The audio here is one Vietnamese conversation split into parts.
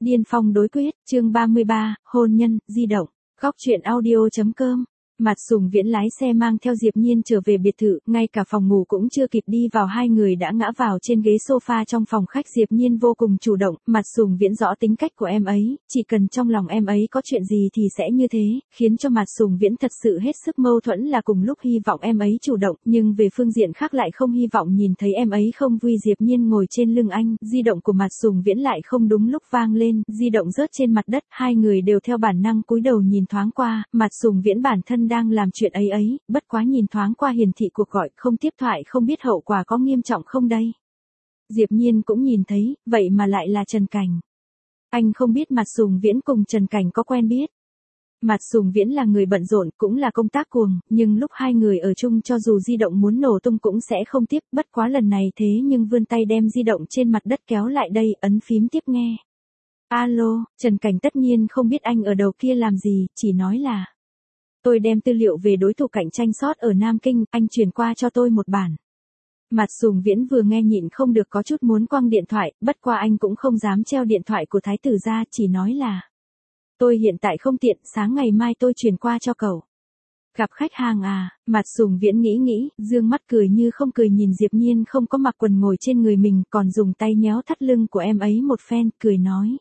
Điên phong đối quyết, chương 33, hôn nhân, di động. Góc truyện audio.com. Mạt Sùng Viễn lái xe mang theo Diệp Nhiên trở về biệt thự, ngay cả phòng ngủ cũng chưa kịp đi vào hai người đã ngã vào trên ghế sofa trong phòng khách. Diệp Nhiên vô cùng chủ động, Mạt Sùng Viễn rõ tính cách của em ấy, chỉ cần trong lòng em ấy có chuyện gì thì sẽ như thế, khiến cho Mạt Sùng Viễn thật sự hết sức mâu thuẫn, là cùng lúc hy vọng em ấy chủ động, nhưng về phương diện khác lại không hy vọng nhìn thấy em ấy không vui. Diệp Nhiên ngồi trên lưng anh, di động của Mạt Sùng Viễn lại không đúng lúc vang lên, di động rớt trên mặt đất, hai người đều theo bản năng cúi đầu nhìn thoáng qua. Mạt Sùng Viễn bản thân đang làm chuyện ấy, bất quá nhìn thoáng qua hiển thị cuộc gọi không tiếp thoại, không biết hậu quả có nghiêm trọng không đây. Diệp Nhiên cũng nhìn thấy, vậy mà lại là Trần Cảnh. Anh không biết Mạt Sùng Viễn cùng Trần Cảnh có quen biết. Mạt Sùng Viễn là người bận rộn, cũng là công tác cuồng, nhưng lúc hai người ở chung cho dù di động muốn nổ tung cũng sẽ không tiếp, bất quá lần này thế nhưng vươn tay đem di động trên mặt đất kéo lại đây, ấn phím tiếp nghe. Alo, Trần Cảnh tất nhiên không biết anh ở đầu kia làm gì, chỉ nói là tôi đem tư liệu về đối thủ cạnh tranh SWOT ở Nam Kinh, anh chuyển qua cho tôi một bản. Mạt Sùng Viễn vừa nghe nhịn không được có chút muốn quăng điện thoại, bất qua anh cũng không dám treo điện thoại của thái tử ra, chỉ nói là tôi hiện tại không tiện, sáng ngày mai tôi chuyển qua cho cậu. Gặp khách hàng à? Mạt Sùng Viễn nghĩ, dương mắt cười như không cười nhìn Diệp Nhiên không có mặc quần ngồi trên người mình, còn dùng tay nhéo thắt lưng của em ấy một phen, cười nói.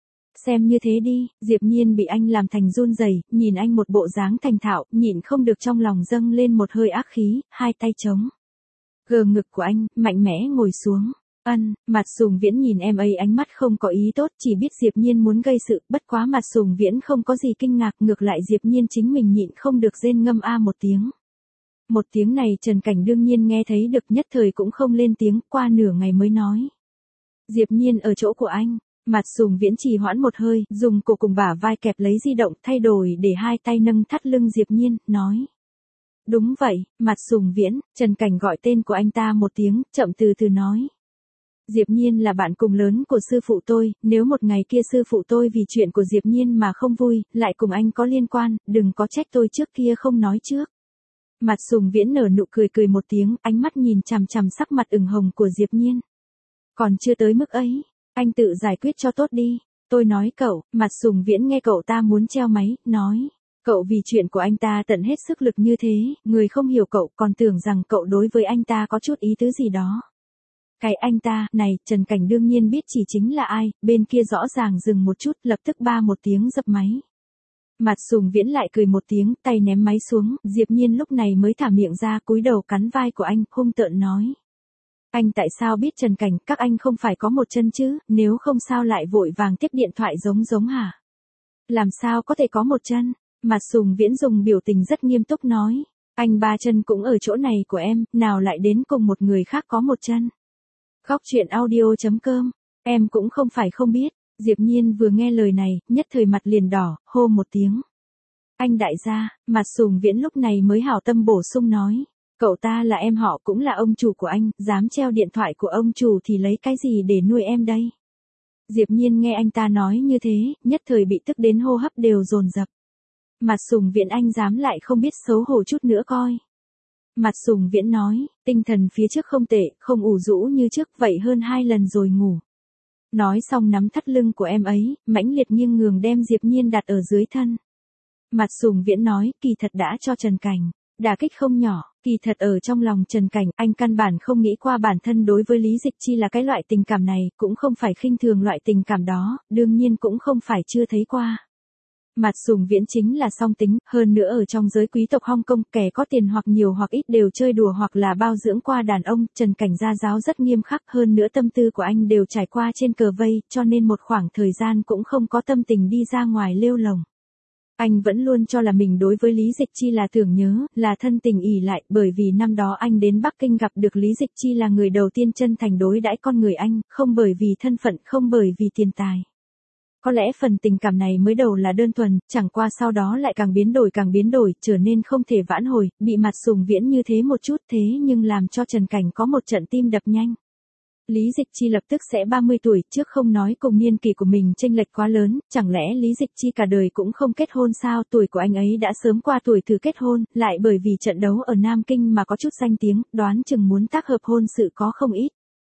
Xem như thế đi. Diệp Nhiên bị anh làm thành run rẩy, nhìn anh một bộ dáng thành thạo, nhịn không được trong lòng dâng lên một hơi ác khí, hai tay chống gờ ngực của anh, mạnh mẽ ngồi xuống. Mạt Sùng Viễn nhìn em ấy ánh mắt không có ý tốt, chỉ biết Diệp Nhiên muốn gây sự, bất quá Mạt Sùng Viễn không có gì kinh ngạc, ngược lại Diệp Nhiên chính mình nhịn không được rên ngâm a một tiếng. Một tiếng này Trần Cảnh đương nhiên nghe thấy được, nhất thời cũng không lên tiếng, qua nửa ngày mới nói. Diệp Nhiên ở chỗ của anh. Mạt Sùng Viễn trì hoãn một hơi, dùng cổ cùng bả vai kẹp lấy di động, thay đổi để hai tay nâng thắt lưng Diệp Nhiên, nói. Đúng vậy, Mạt Sùng Viễn. Trần Cảnh gọi tên của anh ta một tiếng, chậm từ từ nói. Diệp Nhiên là bạn cùng lớn của sư phụ tôi, nếu một ngày kia sư phụ tôi vì chuyện của Diệp Nhiên mà không vui, lại cùng anh có liên quan, đừng có trách tôi trước kia không nói trước. Mạt Sùng Viễn nở nụ cười một tiếng, ánh mắt nhìn chằm chằm sắc mặt ửng hồng của Diệp Nhiên. Còn chưa tới mức ấy, anh tự giải quyết cho tốt đi. Tôi nói cậu. Mạt Sùng Viễn nghe cậu ta muốn treo máy, nói. Cậu vì chuyện của anh ta tận hết sức lực như thế, người không hiểu cậu còn tưởng rằng cậu đối với anh ta có chút ý tứ gì đó. Cái anh ta, này, Trần Cảnh đương nhiên biết chỉ chính là ai, bên kia rõ ràng dừng một chút, lập tức ba một tiếng dập máy. Mạt Sùng Viễn lại cười một tiếng, tay ném máy xuống, Diệp Nhiên lúc này mới thả miệng ra, cúi đầu cắn vai của anh, hung tợn nói. Anh tại sao biết Trần Cảnh, các anh không phải có một chân chứ, nếu không sao lại vội vàng tiếp điện thoại giống hả? Làm sao có thể có một chân? Mạt Sùng Viễn dùng biểu tình rất nghiêm túc nói. Anh ba chân cũng ở chỗ này của em, nào lại đến cùng một người khác có một chân? Góc truyện audio.com. Em cũng không phải không biết. Diệp Nhiên vừa nghe lời này, nhất thời mặt liền đỏ, hô một tiếng. Anh đại gia. Mạt Sùng Viễn lúc này mới hảo tâm bổ sung nói. Cậu ta là em họ cũng là ông chủ của anh, dám treo điện thoại của ông chủ thì lấy cái gì để nuôi em đây? Diệp Nhiên nghe anh ta nói như thế, nhất thời bị tức đến hô hấp đều dồn dập. Mạt Sùng Viễn anh dám lại không biết xấu hổ chút nữa coi. Mạt Sùng Viễn nói, tinh thần phía trước không tệ, không ủ rũ như trước, vậy hơn 2 lần rồi ngủ. Nói xong nắm thắt lưng của em ấy, mãnh liệt nghiêng ngường đem Diệp Nhiên đặt ở dưới thân. Mạt Sùng Viễn nói, kỳ thật đã cho Trần Cảnh đả kích không nhỏ, kỳ thật ở trong lòng Trần Cảnh, anh căn bản không nghĩ qua bản thân đối với Lý Dịch Chi là cái loại tình cảm này, cũng không phải khinh thường loại tình cảm đó, đương nhiên cũng không phải chưa thấy qua. Mạt Sùng Viễn chính là song tính, hơn nữa ở trong giới quý tộc Hong Kong, kẻ có tiền hoặc nhiều hoặc ít đều chơi đùa hoặc là bao dưỡng qua đàn ông, Trần Cảnh gia giáo rất nghiêm khắc, hơn nữa tâm tư của anh đều trải qua trên cờ vây, cho nên một khoảng thời gian cũng không có tâm tình đi ra ngoài lêu lồng. Anh vẫn luôn cho là mình đối với Lý Dịch Chi là tưởng nhớ, là thân tình ỷ lại, bởi vì năm đó anh đến Bắc Kinh gặp được Lý Dịch Chi là người đầu tiên chân thành đối đãi con người anh, không bởi vì thân phận, không bởi vì tiền tài. Có lẽ phần tình cảm này mới đầu là đơn thuần, chẳng qua sau đó lại càng biến đổi, trở nên không thể vãn hồi, bị Mạt Sùng Viễn như thế một chút thế nhưng làm cho Trần Cảnh có một trận tim đập nhanh. Lý Dịch Chi lập tức sẽ 30 tuổi, trước không nói cùng niên kỳ của mình chênh lệch quá lớn, chẳng lẽ Lý Dịch Chi cả đời cũng không kết hôn sao? Tuổi của anh ấy đã sớm qua tuổi thử kết hôn, lại bởi vì trận đấu ở Nam Kinh mà có chút danh tiếng, đoán chừng muốn tác hợp hôn sự có không ít.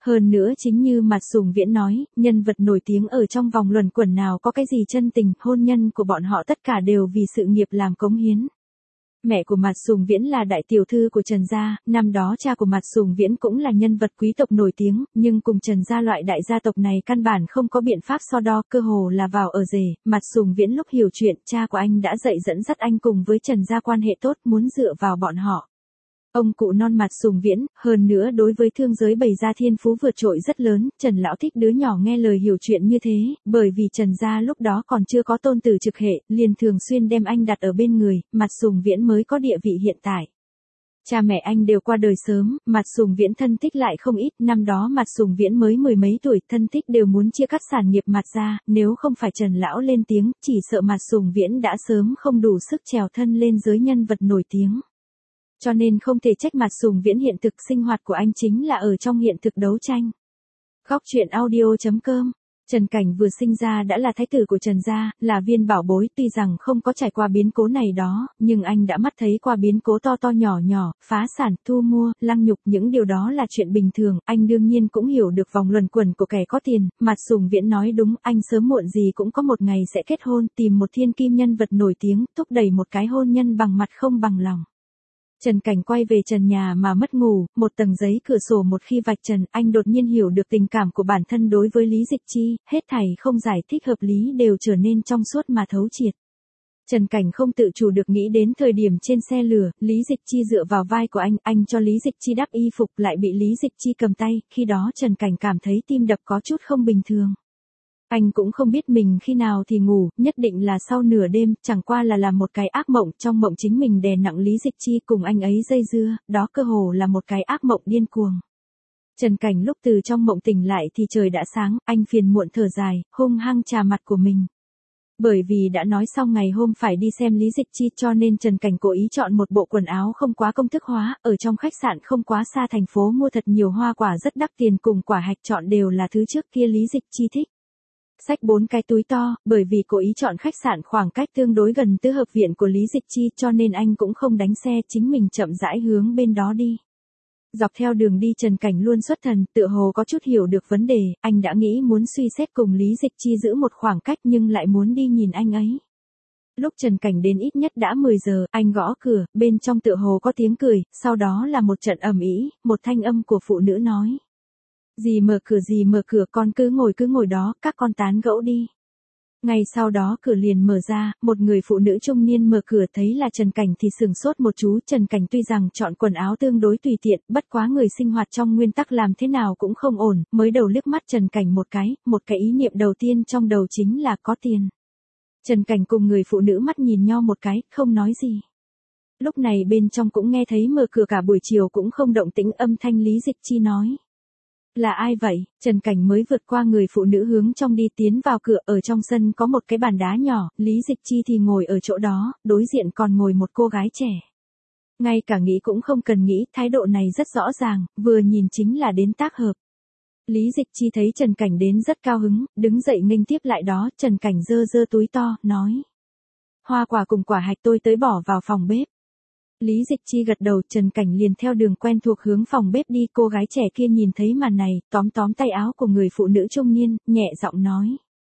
Hơn nữa chính như Mạt Sùng Viễn nói, nhân vật nổi tiếng ở trong vòng luẩn quẩn nào có cái gì chân tình, hôn nhân của bọn họ tất cả đều vì sự nghiệp làm cống hiến. Mẹ của Mạt Sùng Viễn là đại tiểu thư của Trần gia, năm đó cha của Mạt Sùng Viễn cũng là nhân vật quý tộc nổi tiếng, nhưng cùng Trần gia loại đại gia tộc này căn bản không có biện pháp so đo, cơ hồ là vào ở rể. Mạt Sùng Viễn lúc hiểu chuyện, cha của anh đã dạy dẫn dắt anh cùng với Trần gia quan hệ tốt, muốn dựa vào bọn họ. Ông cụ non Mạt Sùng Viễn, hơn nữa đối với thương giới bày ra thiên phú vượt trội rất lớn, Trần lão thích đứa nhỏ nghe lời hiểu chuyện như thế, bởi vì Trần gia lúc đó còn chưa có tôn tử trực hệ, liền thường xuyên đem anh đặt ở bên người, Mạt Sùng Viễn mới có địa vị hiện tại. Cha mẹ anh đều qua đời sớm, Mạt Sùng Viễn thân thích lại không ít, năm đó Mạt Sùng Viễn mới mười mấy tuổi, thân thích đều muốn chia cắt sản nghiệp Mạt gia, nếu không phải Trần lão lên tiếng, chỉ sợ Mạt Sùng Viễn đã sớm không đủ sức trèo thân lên giới nhân vật nổi tiếng. Cho nên không thể trách Mạt Sùng Viễn, hiện thực sinh hoạt của anh chính là ở trong hiện thực đấu tranh. Góc truyện audio.com. Trần Cảnh vừa sinh ra đã là thái tử của Trần gia, là viên bảo bối, tuy rằng không có trải qua biến cố này đó, nhưng anh đã mắt thấy qua biến cố to to nhỏ nhỏ, phá sản, thu mua, lăng nhục, những điều đó là chuyện bình thường, anh đương nhiên cũng hiểu được vòng luẩn quẩn của kẻ có tiền. Mạt Sùng Viễn nói đúng, anh sớm muộn gì cũng có một ngày sẽ kết hôn, tìm một thiên kim nhân vật nổi tiếng, thúc đẩy một cái hôn nhân bằng mặt không bằng lòng. Trần Cảnh quay về trần nhà mà mất ngủ, một tầng giấy cửa sổ một khi vạch trần, anh đột nhiên hiểu được tình cảm của bản thân đối với Lý Dịch Chi, hết thảy không giải thích hợp lý đều trở nên trong suốt mà thấu triệt. Trần Cảnh không tự chủ được nghĩ đến thời điểm trên xe lửa, Lý Dịch Chi dựa vào vai của anh cho Lý Dịch Chi đắp y phục lại bị Lý Dịch Chi cầm tay, khi đó Trần Cảnh cảm thấy tim đập có chút không bình thường. Anh cũng không biết mình khi nào thì ngủ, nhất định là sau nửa đêm, chẳng qua là làm một cái ác mộng, trong mộng chính mình đè nặng Lý Dịch Chi cùng anh ấy dây dưa, đó cơ hồ là một cái ác mộng điên cuồng. Trần Cảnh lúc từ trong mộng tỉnh lại thì trời đã sáng, anh phiền muộn thở dài, hung hăng chà mặt của mình. Bởi vì đã nói xong ngày hôm phải đi xem Lý Dịch Chi cho nên Trần Cảnh cố ý chọn một bộ quần áo không quá công thức hóa, ở trong khách sạn không quá xa thành phố mua thật nhiều hoa quả rất đắt tiền cùng quả hạch, chọn đều là thứ trước kia Lý Dịch Chi thích. Xách 4 cái túi to, bởi vì cố ý chọn khách sạn khoảng cách tương đối gần tứ hợp viện của Lý Dịch Chi cho nên anh cũng không đánh xe, chính mình chậm rãi hướng bên đó đi. Dọc theo đường đi Trần Cảnh luôn xuất thần, tựa hồ có chút hiểu được vấn đề, anh đã nghĩ muốn suy xét cùng Lý Dịch Chi giữ một khoảng cách nhưng lại muốn đi nhìn anh ấy. Lúc Trần Cảnh đến ít nhất đã 10 giờ, anh gõ cửa, bên trong tựa hồ có tiếng cười, sau đó là một trận ầm ĩ, một thanh âm của phụ nữ nói. Dì mở cửa, con cứ ngồi đó, các con tán gẫu đi. Ngay sau đó cửa liền mở ra, một người phụ nữ trung niên mở cửa thấy là Trần Cảnh thì sửng sốt một chú. Trần Cảnh tuy rằng chọn quần áo tương đối tùy tiện, bất quá người sinh hoạt trong nguyên tắc làm thế nào cũng không ổn, mới đầu liếc mắt Trần Cảnh một cái ý niệm đầu tiên trong đầu chính là có tiền. Trần Cảnh cùng người phụ nữ mắt nhìn nhau một cái, không nói gì. Lúc này bên trong cũng nghe thấy mở cửa cả buổi chiều cũng không động tĩnh, âm thanh Lý Dịch Chi nói. Là ai vậy? Trần Cảnh mới vượt qua người phụ nữ hướng trong đi, tiến vào cửa, ở trong sân có một cái bàn đá nhỏ, Lý Dịch Chi thì ngồi ở chỗ đó, đối diện còn ngồi một cô gái trẻ. Ngay cả nghĩ cũng không cần nghĩ, thái độ này rất rõ ràng, vừa nhìn chính là đến tác hợp. Lý Dịch Chi thấy Trần Cảnh đến rất cao hứng, đứng dậy nghênh tiếp lại đó, Trần Cảnh giơ túi to, nói. Hoa quả cùng quả hạch tôi tới bỏ vào phòng bếp. Lý Dịch Chi gật đầu, Trần Cảnh liền theo đường quen thuộc hướng phòng bếp đi, cô gái trẻ kia nhìn thấy màn này, tóm tay áo của người phụ nữ trung niên, nhẹ giọng nói.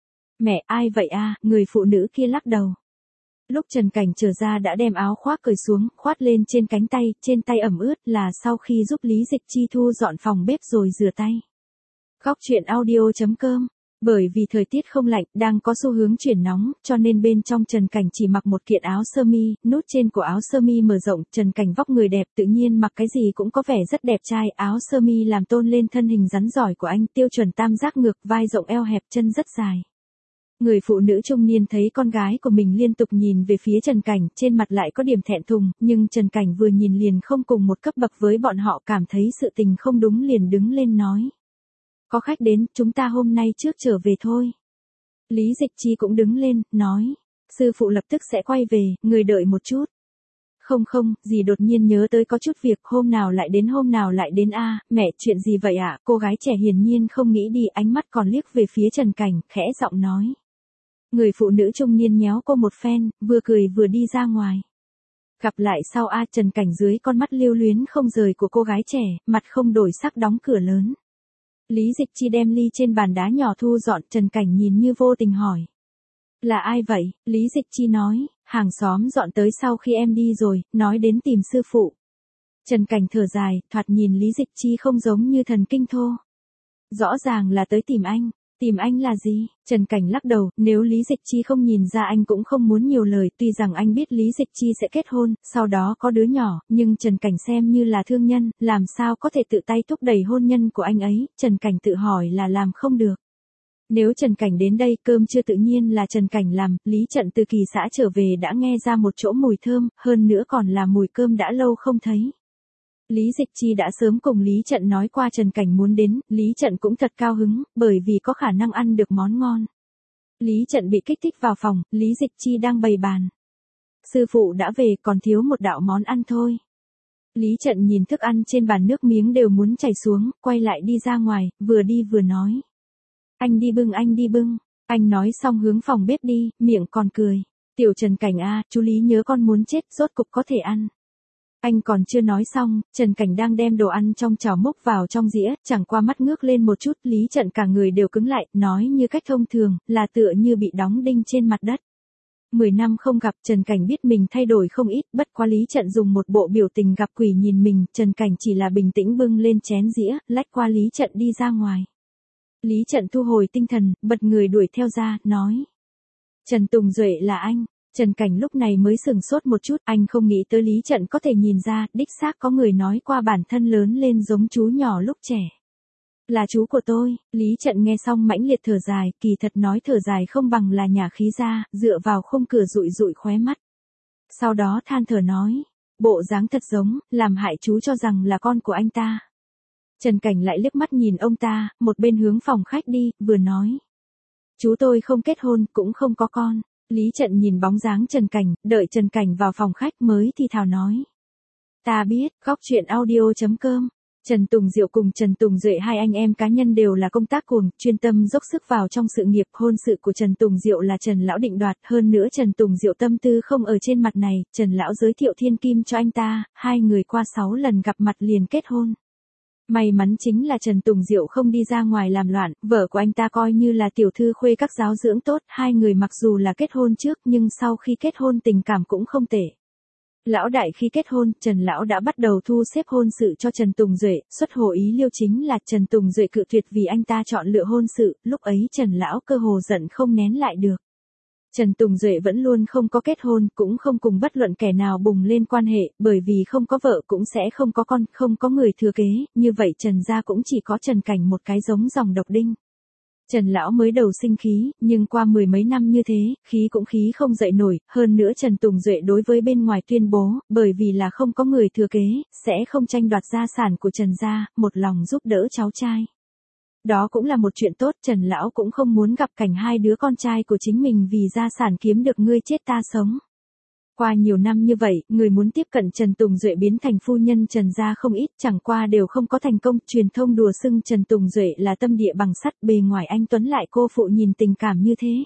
Mẹ, ai vậy a? Người phụ nữ kia lắc đầu. Lúc Trần Cảnh trở ra đã đem áo khoác cởi xuống, khoát lên trên cánh tay, trên tay ẩm ướt là sau khi giúp Lý Dịch Chi thu dọn phòng bếp rồi rửa tay. Góc truyện audio.com. Bởi vì thời tiết không lạnh, đang có xu hướng chuyển nóng, cho nên bên trong Trần Cảnh chỉ mặc một kiện áo sơ mi, nút trên của áo sơ mi mở rộng, Trần Cảnh vóc người đẹp, tự nhiên mặc cái gì cũng có vẻ rất đẹp trai, áo sơ mi làm tôn lên thân hình rắn giỏi của anh, tiêu chuẩn tam giác ngược, vai rộng eo hẹp, chân rất dài. Người phụ nữ trung niên thấy con gái của mình liên tục nhìn về phía Trần Cảnh, trên mặt lại có điểm thẹn thùng, nhưng Trần Cảnh vừa nhìn liền không cùng một cấp bậc với bọn họ, cảm thấy sự tình không đúng liền đứng lên nói. Có khách đến, chúng ta hôm nay trước trở về thôi. Lý Dịch Chi cũng đứng lên, nói. Sư phụ lập tức sẽ quay về, người đợi một chút. Không, dì đột nhiên nhớ tới có chút việc, hôm nào lại đến a, mẹ, chuyện gì vậy ạ? Cô gái trẻ hiển nhiên không nghĩ đi, ánh mắt còn liếc về phía Trần Cảnh, khẽ giọng nói. Người phụ nữ trung niên nhéo cô một phen, vừa cười vừa đi ra ngoài. Gặp lại sau a, Trần Cảnh dưới con mắt lưu luyến không rời của cô gái trẻ, mặt không đổi sắc đóng cửa lớn. Lý Dịch Chi đem ly trên bàn đá nhỏ thu dọn, Trần Cảnh nhìn như vô tình hỏi. Là ai vậy? Lý Dịch Chi nói, hàng xóm dọn tới sau khi em đi rồi, nói đến tìm sư phụ. Trần Cảnh thở dài, thoạt nhìn Lý Dịch Chi không giống như thần kinh thô. Rõ ràng là tới tìm anh. Tìm anh là gì? Trần Cảnh lắc đầu, nếu Lý Dịch Chi không nhìn ra anh cũng không muốn nhiều lời, tuy rằng anh biết Lý Dịch Chi sẽ kết hôn, sau đó có đứa nhỏ, nhưng Trần Cảnh xem như là thương nhân, làm sao có thể tự tay thúc đẩy hôn nhân của anh ấy, Trần Cảnh tự hỏi là làm không được. Nếu Trần Cảnh đến đây, cơm trưa tự nhiên là Trần Cảnh làm, Lý Trận từ kỳ xã trở về đã nghe ra một chỗ mùi thơm, hơn nữa còn là mùi cơm đã lâu không thấy. Lý Dịch Chi đã sớm cùng Lý Trận nói qua Trần Cảnh muốn đến, Lý Trận cũng thật cao hứng, bởi vì có khả năng ăn được món ngon. Lý Trận bị kích thích vào phòng, Lý Dịch Chi đang bày bàn. Sư phụ đã về, còn thiếu một đạo món ăn thôi. Lý Trận nhìn thức ăn trên bàn, nước miếng đều muốn chảy xuống, quay lại đi ra ngoài, vừa đi vừa nói. Anh đi bưng, anh đi bưng. Anh nói xong hướng phòng bếp đi, miệng còn cười. Tiểu Trần Cảnh à, chú Lý nhớ con muốn chết, rốt cục có thể ăn. Anh còn chưa nói xong, Trần Cảnh đang đem đồ ăn trong chảo múc vào trong dĩa, chẳng qua mắt ngước lên một chút, Lý Trận cả người đều cứng lại, nói như cách thông thường, là tựa như bị đóng đinh trên mặt đất. 10 năm không gặp, Trần Cảnh biết mình thay đổi không ít, bất quá Lý Trận dùng một bộ biểu tình gặp quỷ nhìn mình, Trần Cảnh chỉ là bình tĩnh bưng lên chén dĩa, lách qua Lý Trận đi ra ngoài. Lý Trận thu hồi tinh thần, bật người đuổi theo ra, nói. Trần Tùng Duệ là anh. Trần Cảnh lúc này mới sừng sốt một chút, anh không nghĩ tới Lý Trận có thể nhìn ra, đích xác có người nói qua bản thân lớn lên giống chú nhỏ lúc trẻ. Là chú của tôi, Lý Trận nghe xong mãnh liệt thở dài, kỳ thật nói thở dài không bằng là nhả khí ra, dựa vào khung cửa dụi dụi khóe mắt. Sau đó than thở nói, bộ dáng thật giống, làm hại chú cho rằng là con của anh ta. Trần Cảnh lại liếc mắt nhìn ông ta, một bên hướng phòng khách đi, vừa nói. Chú tôi không kết hôn, cũng không có con. Lý Trận nhìn bóng dáng Trần Cảnh, đợi Trần Cảnh vào phòng khách mới thì thào nói. Ta biết, góc chuyện audio.com. Trần Tùng Diệu cùng Trần Tùng Duệ hai anh em cá nhân đều là công tác cuồng, chuyên tâm dốc sức vào trong sự nghiệp. Hôn sự của Trần Tùng Diệu là Trần Lão định đoạt, hơn nữa Trần Tùng Diệu tâm tư không ở trên mặt này, Trần Lão giới thiệu thiên kim cho anh ta, hai người qua 6 lần gặp mặt liền kết hôn. May mắn chính là Trần Tùng Diệu không đi ra ngoài làm loạn, vợ của anh ta coi như là tiểu thư khuê các giáo dưỡng tốt, hai người mặc dù là kết hôn trước nhưng sau khi kết hôn tình cảm cũng không tệ. Lão đại khi kết hôn, Trần Lão đã bắt đầu thu xếp hôn sự cho Trần Tùng Duệ, xuất hồ ý liêu chính là Trần Tùng Duệ cự tuyệt vì anh ta chọn lựa hôn sự, lúc ấy Trần Lão cơ hồ giận không nén lại được. Trần Tùng Duệ vẫn luôn không có kết hôn, cũng không cùng bất luận kẻ nào bùng lên quan hệ, bởi vì không có vợ cũng sẽ không có con, không có người thừa kế, như vậy Trần gia cũng chỉ có Trần Cảnh một cái giống dòng độc đinh. Trần Lão mới đầu sinh khí, nhưng qua 10 mấy năm như thế, khí cũng khí không dậy nổi, hơn nữa Trần Tùng Duệ đối với bên ngoài tuyên bố, bởi vì là không có người thừa kế, sẽ không tranh đoạt gia sản của Trần gia, một lòng giúp đỡ cháu trai. Đó cũng là một chuyện tốt, Trần Lão cũng không muốn gặp cảnh hai đứa con trai của chính mình vì gia sản kiếm được ngươi chết ta sống. Qua nhiều năm như vậy, người muốn tiếp cận Trần Tùng Duệ biến thành phu nhân Trần gia không ít, chẳng qua đều không có thành công, truyền thông đùa xưng Trần Tùng Duệ là tâm địa bằng sắt, bề ngoài anh tuấn lại cô phụ nhìn tình cảm như thế.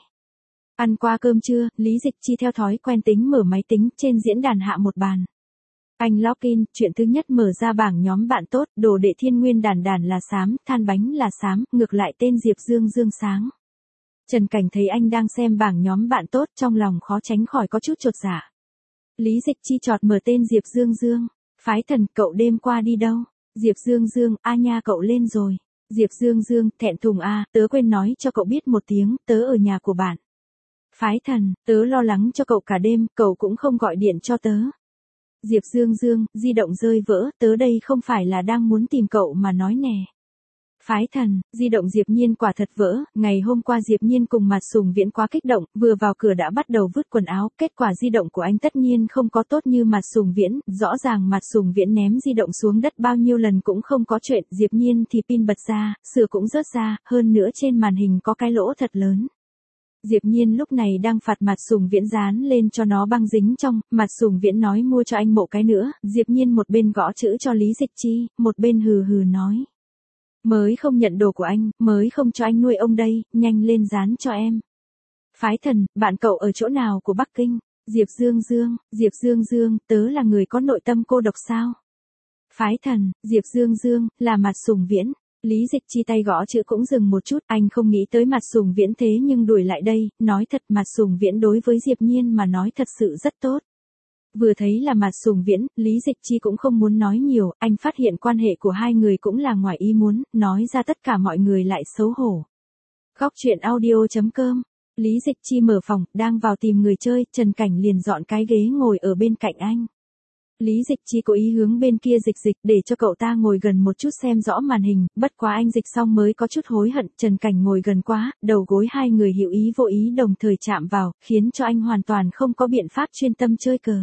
Ăn qua cơm trưa, Lý Dịch Chi theo thói quen tính mở máy tính, trên diễn đàn hạ một bàn. Anh login, chuyện thứ nhất mở ra bảng nhóm bạn tốt, đồ đệ Thiên Nguyên đàn đàn là xám, than bánh là xám, ngược lại tên Diệp Dương Dương sáng. Trần Cảnh thấy anh đang xem bảng nhóm bạn tốt, trong lòng khó tránh khỏi có chút chột dạ. Lý Dịch Chi chọt mở tên Diệp Dương Dương. Phái Thần, cậu đêm qua đi đâu? Diệp Dương Dương, a nha cậu lên rồi. Diệp Dương Dương, thẹn thùng a, tớ quên nói cho cậu biết một tiếng, tớ ở nhà của bạn. Phái Thần, tớ lo lắng cho cậu cả đêm, cậu cũng không gọi điện cho tớ. Diệp Dương Dương, di động rơi vỡ, tớ đây không phải là đang muốn tìm cậu mà nói nè. Phái Thần, di động Diệp Nhiên quả thật vỡ, ngày hôm qua Diệp Nhiên cùng Mạt Sùng Viễn quá kích động, vừa vào cửa đã bắt đầu vứt quần áo, kết quả di động của anh tất nhiên không có tốt như Mạt Sùng Viễn, rõ ràng Mạt Sùng Viễn ném di động xuống đất bao nhiêu lần cũng không có chuyện, Diệp Nhiên thì pin bật ra, sửa cũng rớt ra, hơn nữa trên màn hình có cái lỗ thật lớn. Diệp Nhiên lúc này đang phạt Mạt Sùng Viễn dán lên cho nó băng dính trong, Mạt Sùng Viễn nói mua cho anh bộ cái nữa, Diệp Nhiên một bên gõ chữ cho Lý Dịch Chi, một bên hừ hừ nói. Mới không nhận đồ của anh, mới không cho anh nuôi ông đây, nhanh lên dán cho em. Phái Thần, bạn cậu ở chỗ nào của Bắc Kinh? Diệp Dương Dương, tớ là người có nội tâm cô độc sao? Phái Thần, Diệp Dương Dương, là Mạt Sùng Viễn. Lý Dịch Chi tay gõ chữ cũng dừng một chút, anh không nghĩ tới Mạt Sùng Viễn thế nhưng đuổi lại đây, nói thật Mạt Sùng Viễn đối với Diệp Nhiên mà nói thật sự rất tốt. Vừa thấy là Mạt Sùng Viễn, Lý Dịch Chi cũng không muốn nói nhiều, anh phát hiện quan hệ của hai người cũng là ngoài ý muốn, nói ra tất cả mọi người lại xấu hổ. Góc truyện audio.com. Lý Dịch Chi mở phòng, đang vào tìm người chơi, Trần Cảnh liền dọn cái ghế ngồi ở bên cạnh anh. Lý Dịch Chi cố ý hướng bên kia dịch để cho cậu ta ngồi gần một chút xem rõ màn hình, bất quá anh dịch xong mới có chút hối hận, Trần Cảnh ngồi gần quá, đầu gối hai người hữu ý vô ý đồng thời chạm vào, khiến cho anh hoàn toàn không có biện pháp chuyên tâm chơi cờ.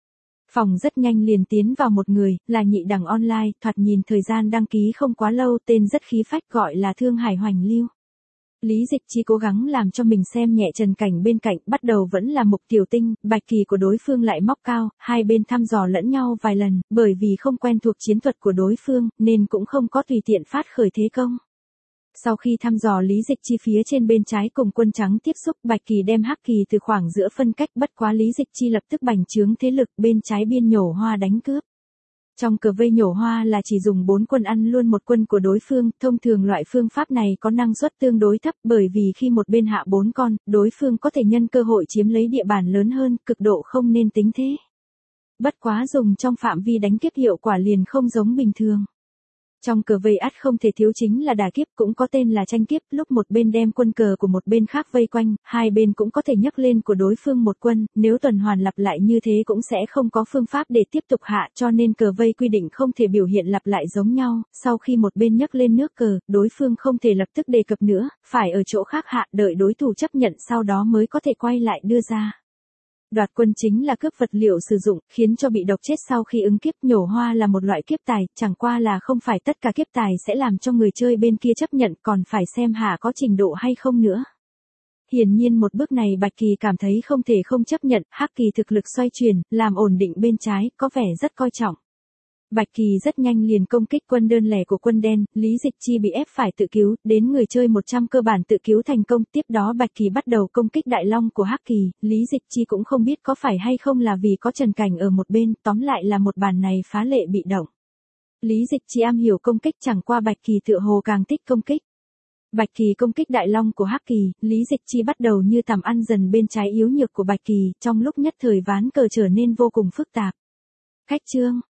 Phòng rất nhanh liền tiến vào một người, là nhị đẳng online, thoạt nhìn thời gian đăng ký không quá lâu, tên rất khí phách gọi là Thương Hải Hoành Lưu. Lý Dịch Chi cố gắng làm cho mình xem nhẹ Trần Cảnh bên cạnh, bắt đầu vẫn là Mục Tiểu Tinh, bạch kỳ của đối phương lại móc cao, hai bên thăm dò lẫn nhau vài lần, bởi vì không quen thuộc chiến thuật của đối phương, nên cũng không có tùy tiện phát khởi thế công. Sau khi thăm dò Lý Dịch Chi phía trên bên trái cùng quân trắng tiếp xúc, bạch kỳ đem hắc kỳ từ khoảng giữa phân cách, bất quá Lý Dịch Chi lập tức bành trướng thế lực, bên trái biên nhổ hoa đánh cướp. Trong cờ vây nhổ hoa là chỉ dùng 4 quân ăn luôn một quân của đối phương, thông thường loại phương pháp này có năng suất tương đối thấp, bởi vì khi một bên hạ 4 con, đối phương có thể nhân cơ hội chiếm lấy địa bàn lớn hơn, cực độ không nên tính thế. Bất quá dùng trong phạm vi đánh kiếp hiệu quả liền không giống bình thường. Trong cờ vây ắt không thể thiếu chính là đả kiếp, cũng có tên là tranh kiếp, lúc một bên đem quân cờ của một bên khác vây quanh, hai bên cũng có thể nhấc lên của đối phương một quân, nếu tuần hoàn lặp lại như thế cũng sẽ không có phương pháp để tiếp tục hạ, cho nên cờ vây quy định không thể biểu hiện lặp lại giống nhau, sau khi một bên nhấc lên nước cờ, đối phương không thể lập tức đề cập nữa, phải ở chỗ khác hạ, đợi đối thủ chấp nhận sau đó mới có thể quay lại đưa ra. Đoạt quân chính là cướp vật liệu sử dụng, khiến cho bị độc chết sau khi ứng kiếp. Nhổ hoa là một loại kiếp tài, chẳng qua là không phải tất cả kiếp tài sẽ làm cho người chơi bên kia chấp nhận, còn phải xem hạ có trình độ hay không nữa. Hiển nhiên một bước này Bạch Kỳ cảm thấy không thể không chấp nhận, hắc kỳ thực lực xoay chuyển, làm ổn định bên trái, có vẻ rất coi trọng. Bạch Kỳ rất nhanh liền công kích quân đơn lẻ của quân đen, Lý Dịch Chi bị ép phải tự cứu, đến người chơi 100 cơ bản tự cứu thành công, tiếp đó Bạch Kỳ bắt đầu công kích đại long của hắc kỳ, Lý Dịch Chi cũng không biết có phải hay không là vì có Trần Cảnh ở một bên, tóm lại là một bàn này phá lệ bị động. Lý Dịch Chi am hiểu công kích, chẳng qua Bạch Kỳ tựa hồ càng thích công kích. Bạch Kỳ công kích đại long của hắc kỳ, Lý Dịch Chi bắt đầu như tằm ăn dần bên trái yếu nhược của Bạch Kỳ, trong lúc nhất thời ván cờ trở nên vô cùng phức tạp. Khách trương.